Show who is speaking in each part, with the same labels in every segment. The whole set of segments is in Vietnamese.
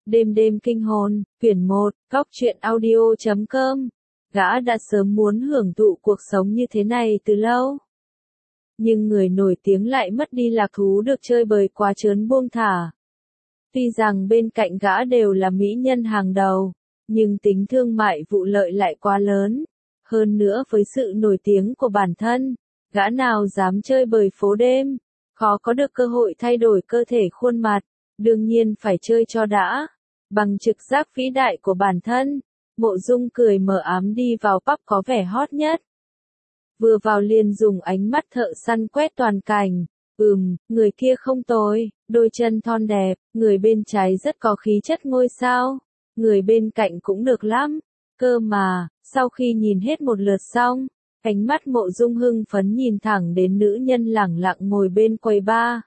Speaker 1: Đêm đêm kinh hồn, quyển 1, Cóc truyện audio.com. Gã đã sớm muốn hưởng thụ cuộc sống như thế này từ lâu. Nhưng người nổi tiếng lại mất đi lạc thú được chơi bời quá trớn buông thả. Tuy rằng bên cạnh gã đều là mỹ nhân hàng đầu, nhưng tính thương mại vụ lợi lại quá lớn. Hơn nữa với sự nổi tiếng của bản thân, gã nào dám chơi bời phố đêm, khó có được cơ hội thay đổi cơ thể khuôn mặt, đương nhiên phải chơi cho đã. Bằng trực giác vĩ đại của bản thân, Mộ Dung cười mờ ám đi vào pub có vẻ hot nhất. Vừa vào liền dùng ánh mắt thợ săn quét toàn cảnh. Người kia không tồi, đôi chân thon đẹp, người bên trái rất có khí chất ngôi sao, người bên cạnh cũng được lắm. Cơ mà, sau khi nhìn hết một lượt xong, ánh mắt Mộ Dung hưng phấn nhìn thẳng đến nữ nhân lẳng lặng ngồi bên quầy bar.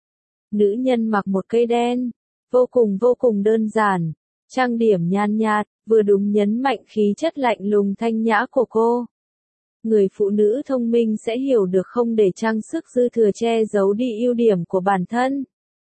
Speaker 1: Nữ nhân mặc một cây đen, vô cùng đơn giản, trang điểm nhan nhạt, vừa đúng nhấn mạnh khí chất lạnh lùng thanh nhã của cô. Người phụ nữ thông minh sẽ hiểu được không để trang sức dư thừa che giấu đi ưu điểm của bản thân.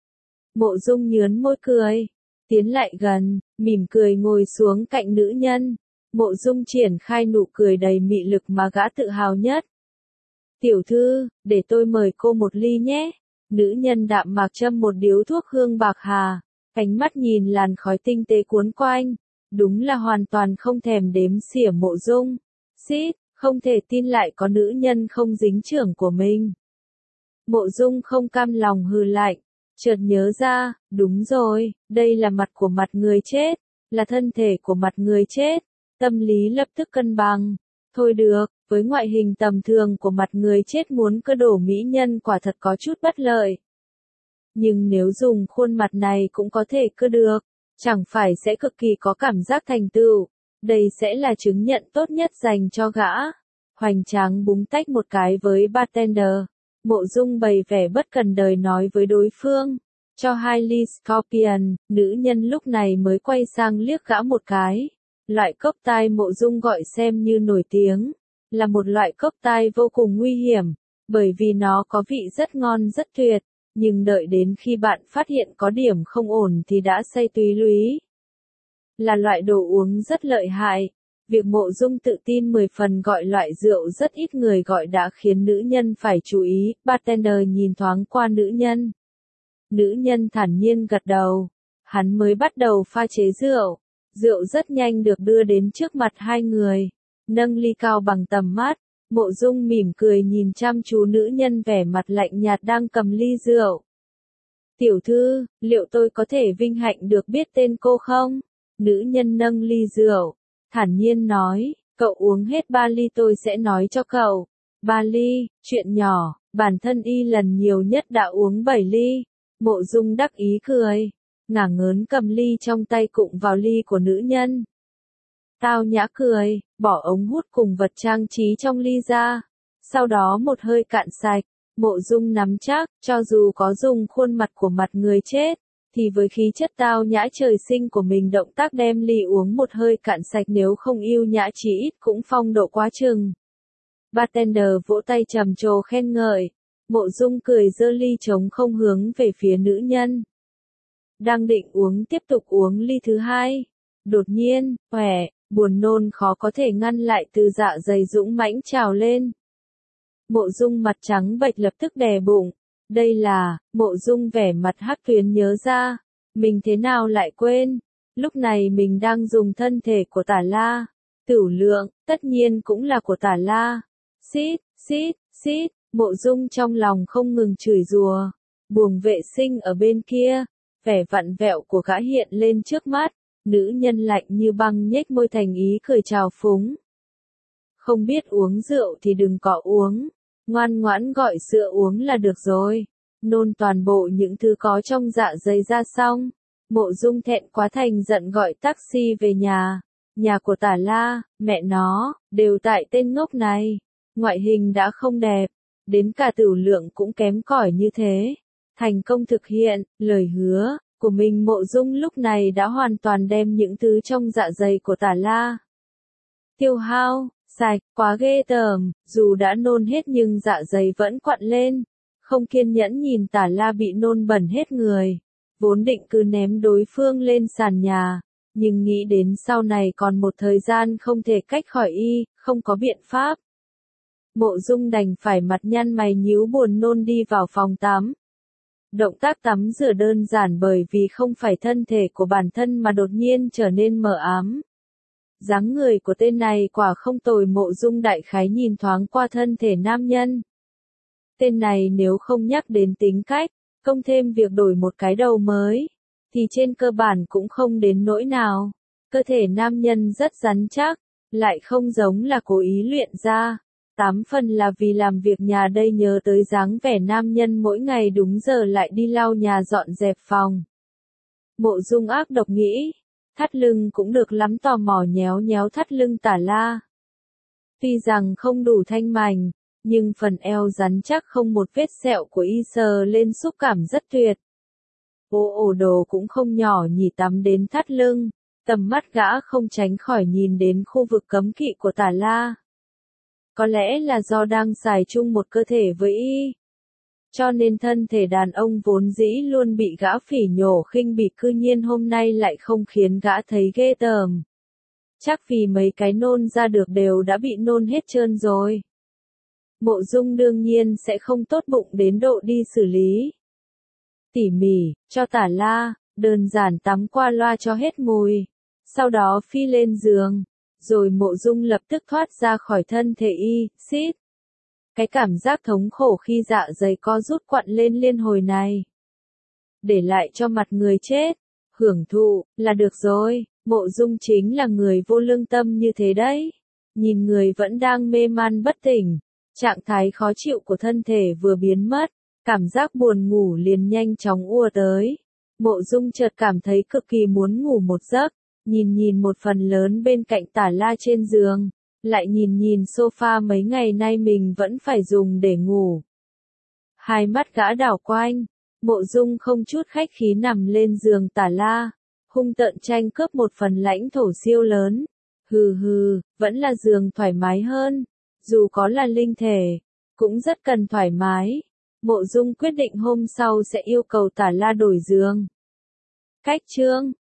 Speaker 1: Mộ Dung nhớn môi cười, tiến lại gần, mỉm cười ngồi xuống cạnh nữ nhân. Mộ Dung triển khai nụ cười đầy mị lực mà gã tự hào nhất. Tiểu thư, để tôi mời cô một ly nhé. Nữ nhân đạm mạc châm một điếu thuốc hương bạc hà, ánh mắt nhìn làn khói tinh tế cuốn quanh, đúng là hoàn toàn không thèm đếm xỉa Mộ Dung. Xít, không thể tin lại có nữ nhân không dính chưởng của mình. Mộ Dung không cam lòng hừ lạnh, chợt nhớ ra, đúng rồi, đây là mặt của mặt người chết, là thân thể của mặt người chết, tâm lý lập tức cân bằng. Thôi được, với ngoại hình tầm thường của mặt người chết muốn cơ đổ mỹ nhân quả thật có chút bất lợi. Nhưng nếu dùng khuôn mặt này cũng có thể cơ được, chẳng phải sẽ cực kỳ có cảm giác thành tựu. Đây sẽ là chứng nhận tốt nhất dành cho gã. Hoành tráng búng tách một cái với bartender. Mộ Dung bày vẻ bất cần đời nói với đối phương. Cho 2 ly Scorpion, nữ nhân lúc này mới quay sang liếc gã một cái. Loại cốc tai Mộ Dung gọi xem như nổi tiếng, là một loại cốc tai vô cùng nguy hiểm, bởi vì nó có vị rất ngon rất tuyệt, nhưng đợi đến khi bạn phát hiện có điểm không ổn thì đã say túy lúy. Là loại đồ uống rất lợi hại. Việc Mộ Dung tự tin 10 phần gọi loại rượu rất ít người gọi đã khiến nữ nhân phải chú ý. Bartender nhìn thoáng qua nữ nhân. Nữ nhân thản nhiên gật đầu. Hắn mới bắt đầu pha chế rượu. Rượu rất nhanh được đưa đến trước mặt hai người. Nâng ly cao bằng tầm mắt, Mộ Dung mỉm cười nhìn chăm chú nữ nhân vẻ mặt lạnh nhạt đang cầm ly rượu. Tiểu thư, liệu tôi có thể vinh hạnh được biết tên cô không? Nữ nhân nâng ly rượu, thản nhiên nói, cậu uống hết 3 ly tôi sẽ nói cho cậu. 3 ly, chuyện nhỏ, bản thân y lần nhiều nhất đã uống 7 ly. Mộ Dung đắc ý cười, ngả ngớn cầm ly trong tay cụng vào ly của nữ nhân. Tao nhã cười, bỏ ống hút cùng vật trang trí trong ly ra. Sau đó một hơi cạn sạch, Mộ Dung nắm chắc, cho dù có dùng khuôn mặt của mặt người chết, thì với khí chất tao nhã trời sinh của mình động tác đem ly uống một hơi cạn sạch nếu không yêu nhã chí ít cũng phong độ quá chừng. Bartender vỗ tay trầm trồ khen ngợi, Mộ Dung cười giơ ly trống không hướng về phía nữ nhân. Đang định uống tiếp tục uống ly thứ hai. Đột nhiên, buồn nôn khó có thể ngăn lại từ dạ dày dũng mãnh trào lên. Mộ Dung mặt trắng bệch lập tức đè bụng. Đây là, Mộ Dung vẻ mặt hắc tuyến nhớ ra. Mình thế nào lại quên. Lúc này mình đang dùng thân thể của Tả La. Tửu Lượng, tất nhiên cũng là của Tả La. Xít, Mộ Dung trong lòng không ngừng chửi rủa. Buồng vệ sinh ở bên kia, vẻ vặn vẹo của gã hiện lên trước mắt. Nữ nhân lạnh như băng nhếch môi thành ý cười trào phúng. Không biết uống rượu thì đừng có uống, ngoan ngoãn gọi sữa uống là được rồi. Nôn toàn bộ những thứ có trong dạ dày ra xong. Mộ Dung thẹn quá thành giận gọi taxi về nhà. Nhà của Tả La, mẹ nó, đều tại tên ngốc này. Ngoại hình đã không đẹp, đến cả Tửu Lượng cũng kém cỏi như thế. Thành công thực hiện lời hứa của mình, Mộ Dung lúc này đã hoàn toàn đem những thứ trong dạ dày của Tả La tiêu hao sạch, quá ghê tởm, dù đã nôn hết nhưng dạ dày vẫn quặn lên. Không kiên nhẫn nhìn Tả La bị nôn bẩn hết người. vốn định cứ ném đối phương lên sàn nhà, nhưng nghĩ đến sau này còn một thời gian không thể cách khỏi y, không có biện pháp. Mộ Dung đành phải mặt nhăn mày nhíu buồn nôn đi vào phòng tắm. Động tác tắm rửa đơn giản bởi vì không phải thân thể của bản thân mà đột nhiên trở nên mờ ám. Dáng người của tên này quả không tồi, Mộ Dung đại khái nhìn thoáng qua thân thể nam nhân. Tên này nếu không nhắc đến tính cách, công thêm việc đổi một cái đầu mới, thì trên cơ bản cũng không đến nỗi nào. Cơ thể nam nhân rất rắn chắc, lại không giống là cố ý luyện ra. 8 phần là vì làm việc nhà đây, nhớ tới dáng vẻ nam nhân mỗi ngày đúng giờ lại đi lau nhà dọn dẹp phòng. Mộ Dung ác độc nghĩ, thắt lưng cũng được lắm, tò mò nhéo nhéo thắt lưng Tả La. Tuy rằng không đủ thanh mảnh, nhưng phần eo rắn chắc không một vết sẹo của y sờ lên xúc cảm rất tuyệt. Ồ đồ cũng không nhỏ nhỉ, tắm đến thắt lưng, tầm mắt gã không tránh khỏi nhìn đến khu vực cấm kỵ của Tả La. Có lẽ là do đang xài chung một cơ thể với y, cho nên thân thể đàn ông vốn dĩ luôn bị gã phỉ nhổ khinh bỉ, cư nhiên hôm nay lại không khiến gã thấy ghê tởm. Chắc vì mấy cái nôn ra được đều đã bị nôn hết trơn rồi. Mộ Dung đương nhiên sẽ không tốt bụng đến độ đi xử lý tỉ mỉ cho Tả La, đơn giản tắm qua loa cho hết mùi, sau đó phi lên giường, rồi Mộ Dung lập tức thoát ra khỏi thân thể y, xít. Cái cảm giác thống khổ khi dạ dày co rút quặn lên liên hồi này, để lại cho mặt người chết, hưởng thụ là được rồi. Mộ Dung chính là người vô lương tâm như thế đấy. Nhìn người vẫn đang mê man bất tỉnh, trạng thái khó chịu của thân thể vừa biến mất, cảm giác buồn ngủ liền nhanh chóng ùa tới. Mộ Dung chợt cảm thấy cực kỳ muốn ngủ một giấc, nhìn một phần lớn bên cạnh Tả La trên giường, lại nhìn sofa mấy ngày nay mình vẫn phải dùng để ngủ. Hai mắt gã đảo quanh, Mộ Dung không chút khách khí nằm lên giường Tả La, hung tợn tranh cướp một phần lãnh thổ siêu lớn. Hừ, vẫn là giường thoải mái hơn, dù có là linh thể, cũng rất cần thoải mái. Mộ Dung quyết định hôm sau sẽ yêu cầu Tả La đổi giường. Cách chương